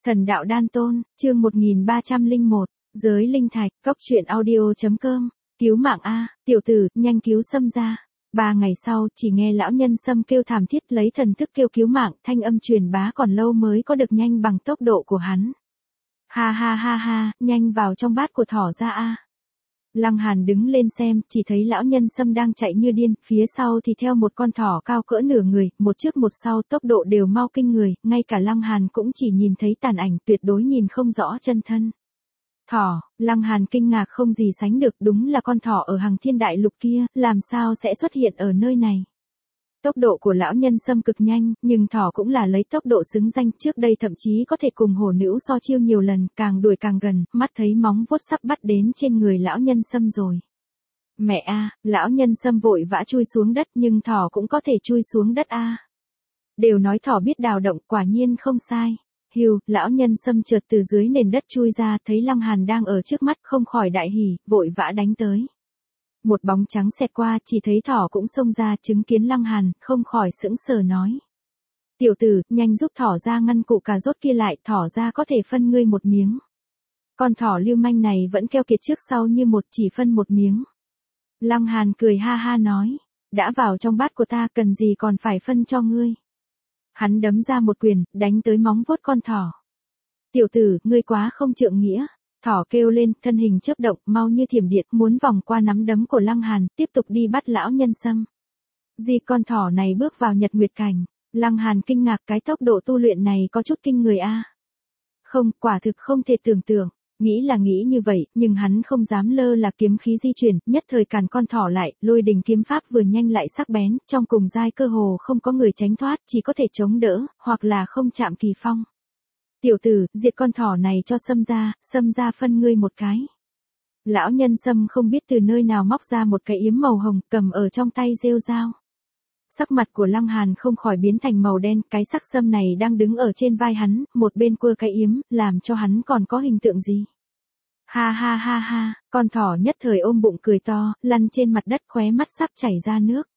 Thần đạo đan tôn, chương 1301, giới linh thạch, cốc truyện audio.com, cứu mạng A, tiểu tử, nhanh cứu Sâm ra. 3 ngày sau, chỉ nghe lão nhân Sâm kêu thảm thiết lấy thần thức kêu cứu mạng, thanh âm truyền bá còn lâu mới có được nhanh bằng tốc độ của hắn. Ha ha ha ha, nhanh vào trong bát của thỏ ra A. Lăng Hàn đứng lên xem, chỉ thấy lão nhân Sâm đang chạy như điên, phía sau thì theo một con thỏ cao cỡ nửa người, một trước một sau tốc độ đều mau kinh người, ngay cả Lăng Hàn cũng chỉ nhìn thấy tàn ảnh, tuyệt đối nhìn không rõ chân thân. Thỏ, Lăng Hàn kinh ngạc không gì sánh được, đúng là con thỏ ở Hằng Thiên Đại Lục kia, làm sao sẽ xuất hiện ở nơi này. Tốc độ của lão nhân Sâm cực nhanh, nhưng thỏ cũng là lấy tốc độ xứng danh, trước đây thậm chí có thể cùng hổ nữ so chiêu nhiều lần, càng đuổi càng gần, mắt thấy móng vuốt sắp bắt đến trên người lão nhân Sâm rồi. Mẹ a, lão nhân Sâm vội vã chui xuống đất, nhưng thỏ cũng có thể chui xuống đất a. Đều nói thỏ biết đào động, quả nhiên không sai. Hiu, lão nhân Sâm chợt từ dưới nền đất chui ra, thấy Lăng Hàn đang ở trước mắt, không khỏi đại hỉ, vội vã đánh tới. Một bóng trắng xẹt qua, chỉ thấy thỏ cũng xông ra, chứng kiến Lăng Hàn, không khỏi sững sờ nói. Tiểu tử, nhanh giúp thỏ ra ngăn cụ cà rốt kia lại, thỏ ra có thể phân ngươi một miếng. Con thỏ lưu manh này vẫn keo kiệt trước sau như một, chỉ phân một miếng. Lăng Hàn cười ha ha nói, đã vào trong bát của ta cần gì còn phải phân cho ngươi. Hắn đấm ra một quyền, đánh tới móng vuốt con thỏ. Tiểu tử, ngươi quá không trượng nghĩa. Thỏ kêu lên, thân hình chớp động, mau như thiểm điện, muốn vòng qua nắm đấm của Lăng Hàn, tiếp tục đi bắt lão nhân Sâm. Gì con thỏ này bước vào Nhật Nguyệt Cảnh. Lăng Hàn kinh ngạc, cái tốc độ tu luyện này có chút kinh người a. Không, quả thực không thể tưởng tượng. Nghĩ là nghĩ như vậy, nhưng hắn không dám lơ là kiếm khí di chuyển, nhất thời càn con thỏ lại, lôi đình kiếm pháp vừa nhanh lại sắc bén, trong cùng giai cơ hồ không có người tránh thoát, chỉ có thể chống đỡ, hoặc là không chạm kỳ phong. Tiểu tử, diệt con thỏ này cho Sâm ra phân ngươi một cái. Lão nhân Sâm không biết từ nơi nào móc ra một cái yếm màu hồng, cầm ở trong tay rêu rao. Sắc mặt của Lăng Hàn không khỏi biến thành màu đen, cái sắc sâm này đang đứng ở trên vai hắn, một bên quơ cái yếm, làm cho hắn còn có hình tượng gì. Ha ha ha ha, con thỏ nhất thời ôm bụng cười to, lăn trên mặt đất, khóe mắt sắp chảy ra nước.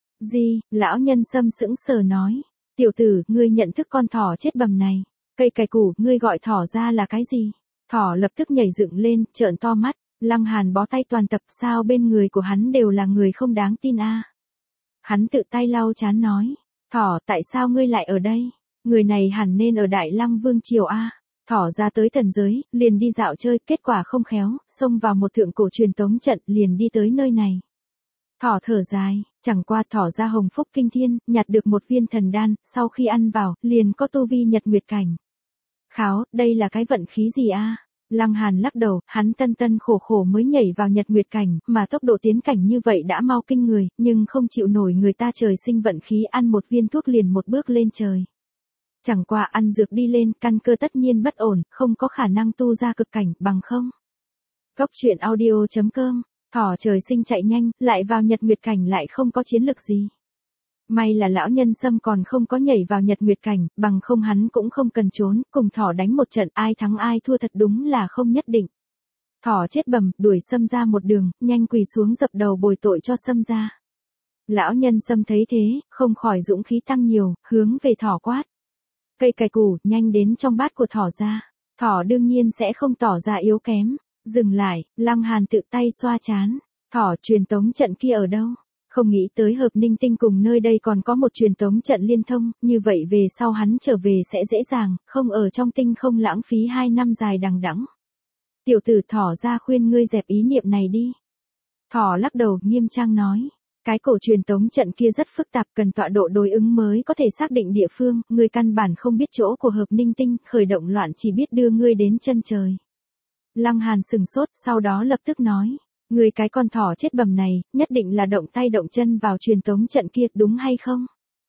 Gì, lão nhân Sâm sững sờ nói, tiểu tử, ngươi nhận thức con thỏ chết bầm này. Cây cải củ, ngươi gọi thỏ ra là cái gì? Thỏ lập tức nhảy dựng lên, trợn to mắt, Lăng Hàn bó tay toàn tập, sao bên người của hắn đều là người không đáng tin a. Hắn tự tay lau trán nói, thỏ, tại sao ngươi lại ở đây? Người này hẳn nên ở Đại Lăng Vương Triều a. Thỏ ra tới thần giới, liền đi dạo chơi, kết quả không khéo, xông vào một thượng cổ truyền tống trận, liền đi tới nơi này. Thỏ thở dài, chẳng qua thỏ ra hồng phúc kinh thiên, nhặt được một viên thần đan, sau khi ăn vào, liền có tu vi Nhật Nguyệt Cảnh. Kháo, đây là cái vận khí gì a? Lăng Hàn lắc đầu, hắn tân khổ khổ mới nhảy vào Nhật Nguyệt Cảnh, mà tốc độ tiến cảnh như vậy đã mau kinh người, nhưng không chịu nổi người ta trời sinh vận khí, ăn một viên thuốc liền một bước lên trời. Chẳng qua ăn dược đi lên, căn cơ tất nhiên bất ổn, không có khả năng tu ra cực cảnh, bằng không. Cốc truyện audio.com, thỏ trời sinh chạy nhanh, lại vào Nhật Nguyệt Cảnh lại không có chiến lực gì. May là lão nhân Sâm còn không có nhảy vào Nhật Nguyệt Cảnh, bằng không hắn cũng không cần trốn, cùng thỏ đánh một trận, ai thắng ai thua thật đúng là không nhất định. Thỏ chết bầm, đuổi Sâm ra một đường, nhanh quỳ xuống dập đầu bồi tội cho Sâm ra. Lão nhân Sâm thấy thế, không khỏi dũng khí tăng nhiều, hướng về thỏ quát. Cây cải củ, nhanh đến trong bát của thỏ ra. Thỏ đương nhiên sẽ không tỏ ra yếu kém. Dừng lại, Lăng Hàn tự tay xoa trán. Thỏ, truyền tống trận kia ở đâu? Không nghĩ tới Hợp Ninh Tinh cùng nơi đây còn có một truyền tống trận liên thông, như vậy về sau hắn trở về sẽ dễ dàng, không ở trong tinh không lãng phí 2 năm dài đằng đẵng. Tiểu tử, thỏ ra khuyên ngươi dẹp ý niệm này đi. Thỏ lắc đầu, nghiêm trang nói, cái cổ truyền tống trận kia rất phức tạp, cần tọa độ đối ứng mới có thể xác định địa phương, ngươi căn bản không biết chỗ của Hợp Ninh Tinh, khởi động loạn chỉ biết đưa ngươi đến chân trời. Lăng Hàn sừng sốt, sau đó lập tức nói. Người cái con thỏ chết bầm này, nhất định là động tay động chân vào truyền tống trận kia, đúng hay không?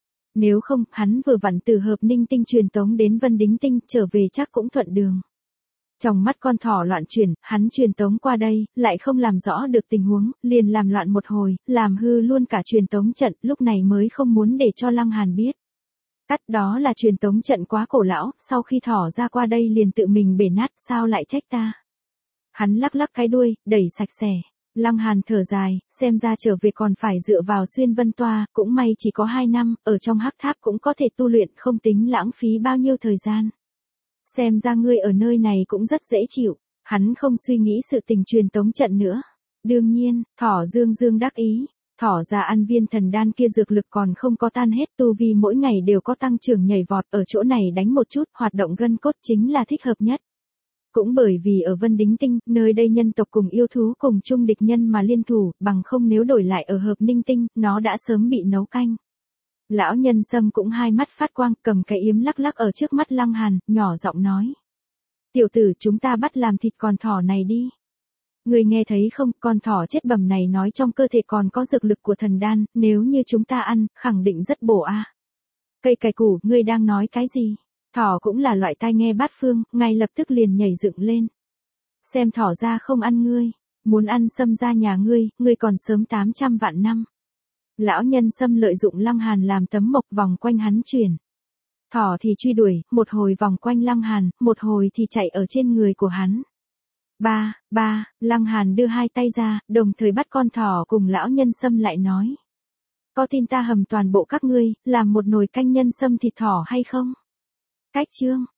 Nếu không, hắn vừa vặn từ Hợp Ninh Tinh truyền tống đến Vân Đính Tinh, trở về chắc cũng thuận đường. Trong mắt con thỏ loạn chuyển, hắn truyền tống qua đây, lại không làm rõ được tình huống, liền làm loạn một hồi, làm hư luôn cả truyền tống trận, lúc này mới không muốn để cho Lăng Hàn biết. Cắt, đó là truyền tống trận quá cổ lão, sau khi thỏ ra qua đây liền tự mình bể nát, sao lại trách ta? Hắn lắc lắc cái đuôi, đẩy sạch sẽ. Lăng Hàn thở dài, xem ra trở về còn phải dựa vào xuyên vân toa, cũng may chỉ có 2 năm, ở trong hắc tháp cũng có thể tu luyện, không tính lãng phí bao nhiêu thời gian. Xem ra ngươi ở nơi này cũng rất dễ chịu. Hắn không suy nghĩ sự tình truyền tống trận nữa. Đương nhiên, thỏ dương dương đắc ý. Thỏ ra ăn viên thần đan kia dược lực còn không có tan hết, tu vi mỗi ngày đều có tăng trưởng nhảy vọt, ở chỗ này đánh một chút, hoạt động gân cốt chính là thích hợp nhất. Cũng bởi vì ở Vân Đính Tinh, nơi đây nhân tộc cùng yêu thú cùng chung địch nhân mà liên thủ, bằng không nếu đổi lại ở Hợp Ninh Tinh, nó đã sớm bị nấu canh. Lão nhân sâm cũng hai mắt phát quang, cầm cái yếm lắc lắc ở trước mắt Lăng Hàn, nhỏ giọng nói. Tiểu tử, chúng ta bắt làm thịt con thỏ này đi. Người nghe thấy không, con thỏ chết bầm này nói trong cơ thể còn có dược lực của thần đan, nếu như chúng ta ăn, khẳng định rất bổ a. Cây cải củ, ngươi đang nói cái gì? Thỏ cũng là loại tai nghe bát phương, ngay lập tức liền nhảy dựng lên. Xem thỏ ra không ăn ngươi, muốn ăn sâm ra nhà ngươi còn sớm 800 vạn năm. Lão nhân sâm lợi dụng Lăng Hàn làm tấm mộc vòng quanh hắn chuyển. Thỏ thì truy đuổi, một hồi vòng quanh Lăng Hàn, một hồi thì chạy ở trên người của hắn. Lăng Hàn đưa hai tay ra, đồng thời bắt con thỏ cùng lão nhân sâm lại nói. Có tin ta hầm toàn bộ các ngươi, làm một nồi canh nhân sâm thịt thỏ hay không? Cách chương.